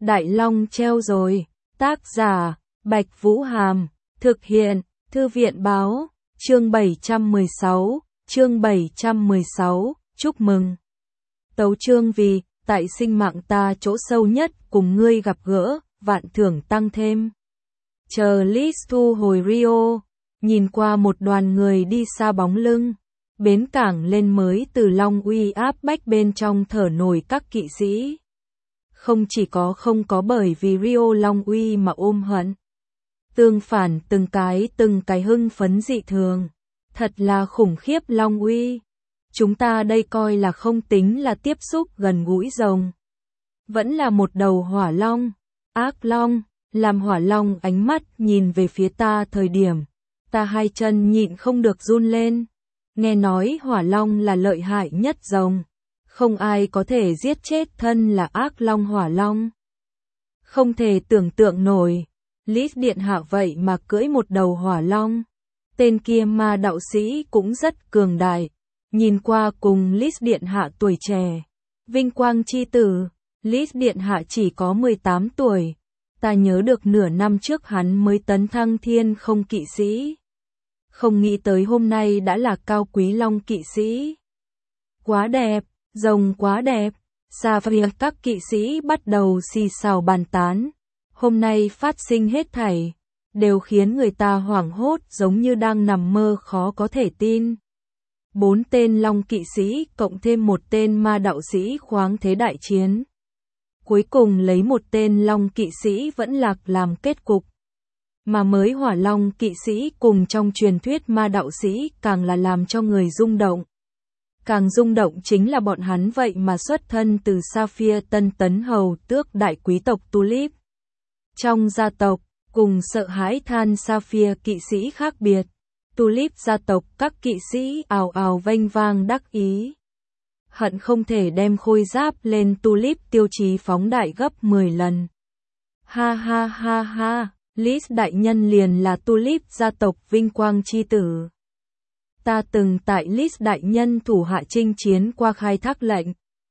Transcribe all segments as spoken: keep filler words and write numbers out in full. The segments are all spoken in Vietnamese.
Đại Long treo rồi. Tác giả, Bạch Vũ Hàm. Thực hiện, Thư viện Báo. Chương bảy trăm mười sáu. Chương bảy trăm mười sáu. Chúc mừng. Tấu chương vì, tại sinh mạng ta chỗ sâu nhất, cùng ngươi gặp gỡ, vạn thưởng tăng thêm. Chờ Liz thu hồi Rio, nhìn qua một đoàn người đi xa bóng lưng. Bến cảng lên mới từ Long Uy áp bách bên trong thở nổi các kỵ sĩ. Không chỉ có không có bởi vì Rio Long Uy mà ôm hận. Tương phản từng cái từng cái hưng phấn dị thường. Thật là khủng khiếp Long Uy. Chúng ta đây coi là không tính là tiếp xúc gần gũi rồng. Vẫn là một đầu hỏa long, ác long, làm hỏa long ánh mắt nhìn về phía ta thời điểm. Ta hai chân nhịn không được run lên. Nghe nói hỏa long là lợi hại nhất rồng. Không ai có thể giết chết thân là ác long hỏa long. Không thể tưởng tượng nổi. Liz điện hạ vậy mà cưỡi một đầu hỏa long. Tên kia ma đạo sĩ cũng rất cường đại. Nhìn qua cùng Liz điện hạ tuổi trẻ. Vinh quang chi tử. Liz điện hạ chỉ có mười tám tuổi. Ta nhớ được nửa năm trước hắn mới tấn thăng thiên không kỵ sĩ. Không nghĩ tới hôm nay đã là cao quý long kỵ sĩ. Quá đẹp, rồng quá đẹp. Xa phía các kỵ sĩ bắt đầu xì xào bàn tán. Hôm nay phát sinh hết thảy, đều khiến người ta hoảng hốt giống như đang nằm mơ khó có thể tin. Bốn tên long kỵ sĩ cộng thêm một tên ma đạo sĩ khoáng thế đại chiến. Cuối cùng lấy một tên long kỵ sĩ vẫn lạc làm kết cục. Mà mới hỏa long kỵ sĩ cùng trong truyền thuyết ma đạo sĩ càng là làm cho người rung động. Càng rung động chính là bọn hắn vậy mà xuất thân từ Sapphire Tân Tấn hầu tước đại quý tộc Tulip. Trong gia tộc, cùng sợ hãi than Sapphire kỵ sĩ khác biệt, Tulip gia tộc các kỵ sĩ ào ào vênh vang đắc ý. Hận không thể đem khôi giáp lên Tulip tiêu chí phóng đại gấp mười lần. Ha ha ha ha, Liz đại nhân liền là Tulip gia tộc vinh quang chi tử. Ta từng tại Liz đại nhân thủ hạ chinh chiến qua khai thác lệnh.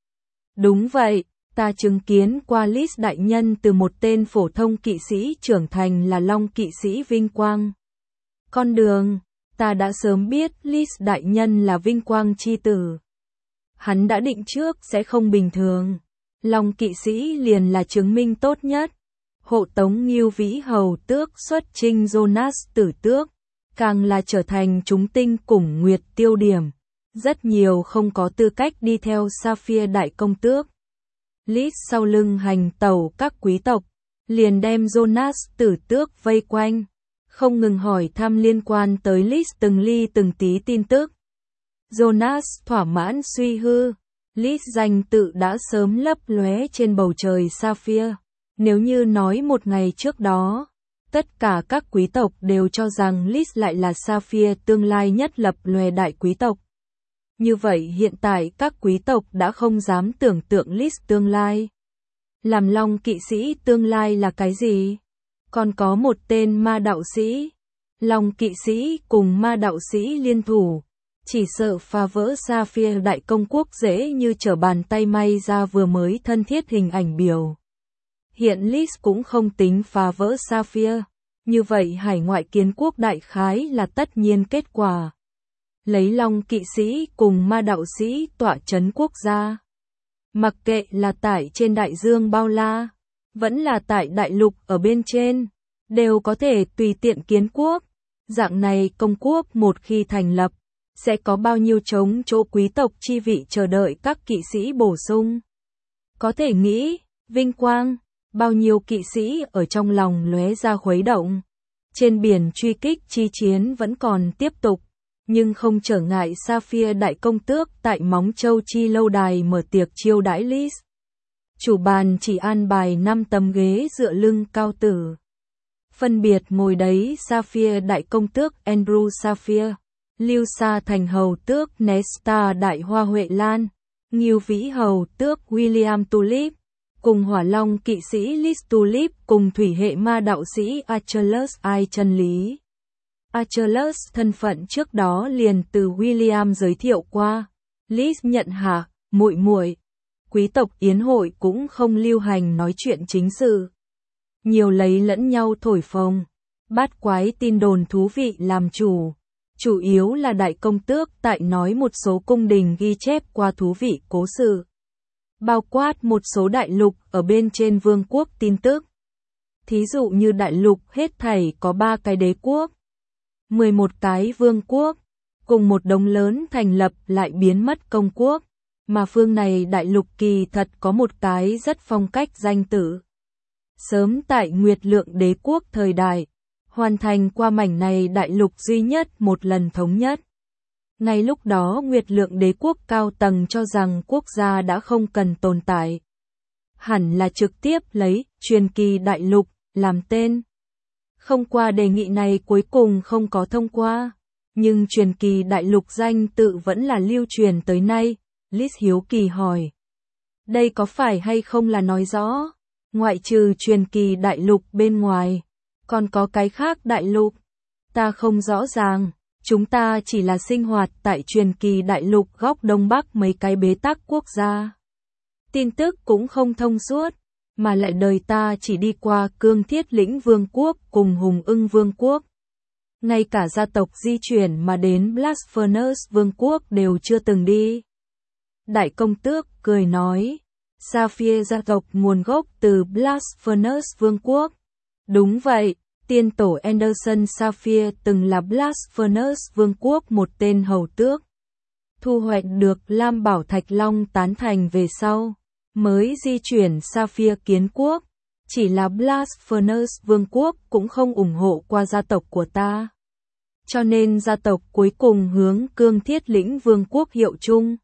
Đúng vậy. Ta chứng kiến qua Liz đại nhân từ một tên phổ thông kỵ sĩ trưởng thành là long kỵ sĩ vinh quang. Con đường, ta đã sớm biết Liz đại nhân là vinh quang chi tử. Hắn đã định trước sẽ không bình thường. Long kỵ sĩ liền là chứng minh tốt nhất. Hộ tống Ngưu Vĩ hầu tước xuất chinh Jonas tử tước, càng là trở thành chúng tinh cùng nguyệt tiêu điểm. Rất nhiều không có tư cách đi theo Sapphire đại công tước. Liz sau lưng hành tẩu các quý tộc, liền đem Jonas tử tước vây quanh, không ngừng hỏi thăm liên quan tới Liz từng ly từng tí tin tức. Jonas thỏa mãn suy hư, Liz danh tự đã sớm lấp lóe trên bầu trời Sapphire. Nếu như nói một ngày trước đó, tất cả các quý tộc đều cho rằng Liz lại là Sapphire tương lai nhất lập lòe đại quý tộc. Như vậy hiện tại các quý tộc đã không dám tưởng tượng Liz tương lai. Làm long kỵ sĩ tương lai là cái gì? Còn có một tên ma đạo sĩ. Long kỵ sĩ cùng ma đạo sĩ liên thủ. Chỉ sợ phá vỡ Sapphire đại công quốc dễ như trở bàn tay may ra vừa mới thân thiết hình ảnh biểu. Hiện Liz cũng không tính phá vỡ Sapphire. Như vậy hải ngoại kiến quốc đại khái là tất nhiên kết quả. Lấy long kỵ sĩ cùng ma đạo sĩ tọa chấn quốc gia. Mặc kệ là tại trên đại dương bao la, vẫn là tại đại lục ở bên trên, đều có thể tùy tiện kiến quốc. Dạng này công quốc một khi thành lập, sẽ có bao nhiêu trống chỗ quý tộc chi vị chờ đợi các kỵ sĩ bổ sung. Có thể nghĩ, vinh quang, bao nhiêu kỵ sĩ ở trong lòng lóe ra khuấy động. Trên biển truy kích chi chiến vẫn còn tiếp tục. Nhưng không trở ngại Sapphire đại công tước tại Móng Châu chi lâu đài mở tiệc chiêu đãi Liz. Chủ bàn chỉ an bài năm tấm ghế dựa lưng cao tử. Phân biệt ngồi đấy Sapphire đại công tước Andrew Sapphire, Lưu Sa thành hầu tước Nesta đại hoa Huệ Lan, Ngưu Vĩ hầu tước William Tulip, cùng hỏa long kỵ sĩ Liz Tulip cùng thủy hệ ma đạo sĩ Achilles Ai chân lý. Achilles thân phận trước đó liền từ William giới thiệu qua. Liz nhận hạ, muội muội. quý tộc yến hội cũng không lưu hành nói chuyện chính sự. Nhiều lấy lẫn nhau thổi phồng, bát quái tin đồn thú vị làm chủ. Chủ yếu là đại công tước tại nói một số cung đình ghi chép qua thú vị cố sự. Bao quát một số đại lục ở bên trên vương quốc tin tức. Thí dụ như đại lục hết thảy có ba cái đế quốc, mười một cái vương quốc, cùng một đống lớn thành lập lại biến mất công quốc, mà phương này đại lục kỳ thật có một cái rất phong cách danh tự. Sớm tại Nguyệt Lượng đế quốc thời đại, hoàn thành qua mảnh này đại lục duy nhất một lần thống nhất. Ngay lúc đó Nguyệt Lượng đế quốc cao tầng cho rằng quốc gia đã không cần tồn tại. Hẳn là trực tiếp lấy truyền kỳ đại lục làm tên. Không qua đề nghị này cuối cùng không có thông qua, nhưng truyền kỳ đại lục danh tự vẫn là lưu truyền tới nay. Liz hiếu kỳ hỏi. Đây có phải hay không là nói rõ, ngoại trừ truyền kỳ đại lục bên ngoài, còn có cái khác đại lục? Ta không rõ ràng, chúng ta chỉ là sinh hoạt tại truyền kỳ đại lục góc đông bắc mấy cái bế tắc quốc gia. Tin tức cũng không thông suốt, mà lại đời ta chỉ đi qua Cương Thiết Lĩnh Vương quốc cùng Hùng Ưng Vương quốc. Ngay cả gia tộc di chuyển mà đến Blast Furnace Vương quốc đều chưa từng đi. Đại công tước cười nói, Sapphire gia tộc nguồn gốc từ Blast Furnace Vương quốc. Đúng vậy, tiên tổ Anderson Sapphire từng là Blast Furnace Vương quốc một tên hầu tước. Thu hoạch được Lam Bảo Thạch Long tán thành về sau, mới di chuyển Sapphire Kiến quốc. Chỉ là Blast Furnace Vương quốc cũng không ủng hộ qua gia tộc của ta. Cho nên gia tộc cuối cùng hướng Cương Thiết Lĩnh Vương quốc hiệu chung.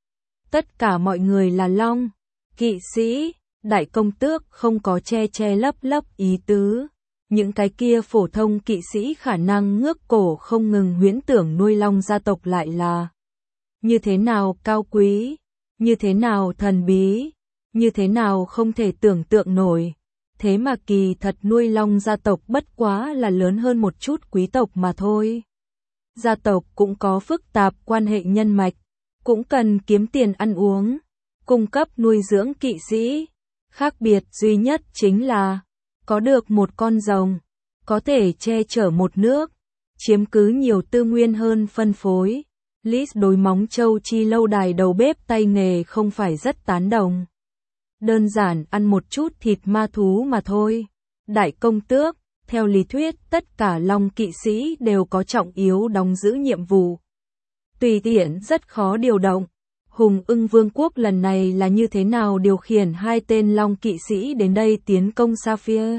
Tất cả mọi người là Long, kỵ sĩ, đại công tước không có che che lấp lấp ý tứ. Những cái kia phổ thông kỵ sĩ khả năng ngước cổ không ngừng huyễn tưởng nuôi Long gia tộc lại là như thế nào cao quý, như thế nào thần bí, như thế nào không thể tưởng tượng nổi. Thế mà kỳ thật nuôi Long gia tộc bất quá là lớn hơn một chút quý tộc mà thôi. Gia tộc cũng có phức tạp quan hệ nhân mạch, cũng cần kiếm tiền ăn uống, cung cấp nuôi dưỡng kỵ sĩ. Khác biệt duy nhất chính là có được một con rồng, có thể che chở một nước, chiếm cứ nhiều tư nguyên hơn phân phối. Liz đối móng châu chi lâu đài đầu bếp tay nghề không phải rất tán đồng. Đơn giản ăn một chút thịt ma thú mà thôi. Đại công tước, theo lý thuyết tất cả Long kỵ sĩ đều có trọng yếu đóng giữ nhiệm vụ. Tùy tiện rất khó điều động. Hùng Ưng Vương quốc lần này là như thế nào điều khiển hai tên Long kỵ sĩ đến đây tiến công Sapphire?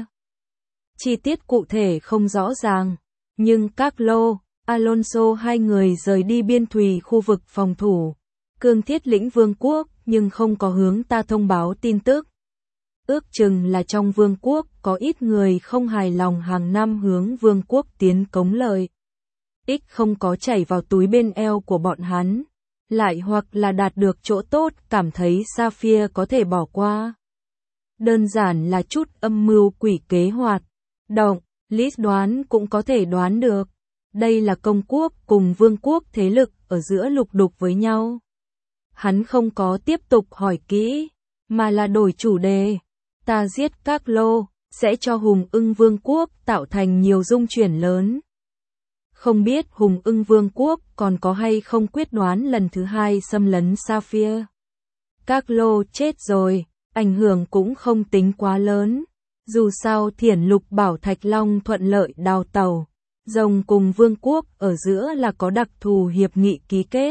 Chi tiết cụ thể không rõ ràng, nhưng Carlo, Alonso hai người rời đi biên thùy khu vực phòng thủ Cương Thiết Lĩnh Vương quốc nhưng không có hướng ta thông báo tin tức. Ước chừng là trong vương quốc có ít người không hài lòng hàng năm hướng vương quốc tiến cống lợi. Ít không có chảy vào túi bên eo của bọn hắn. Lại hoặc là đạt được chỗ tốt cảm thấy Sapphire có thể bỏ qua. Đơn giản là chút âm mưu quỷ kế hoạt động, Liz đoán cũng có thể đoán được. Đây là công quốc cùng vương quốc thế lực ở giữa lục đục với nhau. Hắn không có tiếp tục hỏi kỹ, mà là đổi chủ đề. Ta giết Carlo, sẽ cho Hùng Ưng Vương quốc tạo thành nhiều dung chuyển lớn. Không biết Hùng Ưng Vương quốc còn có hay không quyết đoán lần thứ hai xâm lấn Sapphire. Carlo chết rồi, ảnh hưởng cũng không tính quá lớn. Dù sao Thiển Lục Bảo Thạch Long thuận lợi đào tàu, rồng cùng vương quốc ở giữa là có đặc thù hiệp nghị ký kết.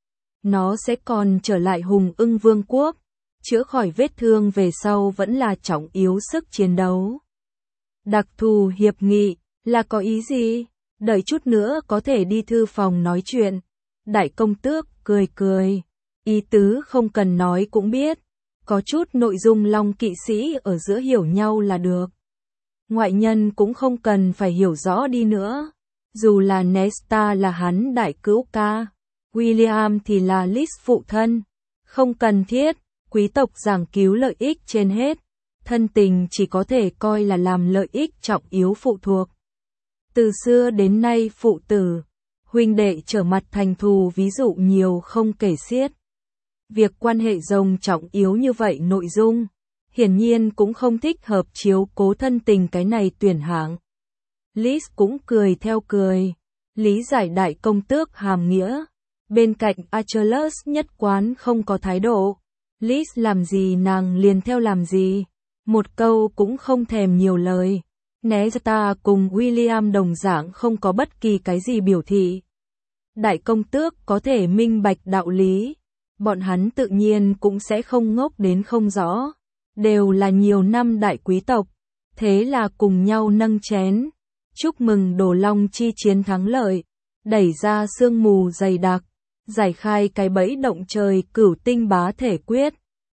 Nó sẽ còn trở lại Hùng Ưng Vương quốc, chữa khỏi vết thương về sau vẫn là trọng yếu sức chiến đấu. Đặc thù hiệp nghị là có ý gì? Đợi chút nữa có thể đi thư phòng nói chuyện. Đại công tước cười cười, ý tứ không cần nói cũng biết, có chút nội dung Long kỵ sĩ ở giữa hiểu nhau là được. Ngoại nhân cũng không cần phải hiểu rõ đi nữa. Dù là Nesta là hắn đại cứu ca, William thì là Liz phụ thân. Không cần thiết, quý tộc giảng cứu lợi ích trên hết. Thân tình chỉ có thể coi là làm lợi ích trọng yếu phụ thuộc. Từ xưa đến nay phụ tử, huynh đệ trở mặt thành thù ví dụ nhiều không kể xiết. Việc quan hệ rồng trọng yếu như vậy nội dung, hiển nhiên cũng không thích hợp chiếu cố thân tình cái này tuyển hạng. Liz cũng cười theo cười, lý giải đại công tước hàm nghĩa. Bên cạnh Achilles nhất quán không có thái độ. Liz làm gì nàng liền theo làm gì. Một câu cũng không thèm nhiều lời. Nesta cùng William đồng dạng không có bất kỳ cái gì biểu thị. Đại công tước có thể minh bạch đạo lý. Bọn hắn tự nhiên cũng sẽ không ngốc đến không rõ. Đều là nhiều năm đại quý tộc. Thế là cùng nhau nâng chén. Chúc mừng Đồ Long chi chiến thắng lợi. Đẩy ra sương mù dày đặc. Giải khai cái bẫy động trời cửu tinh bá thể quyết.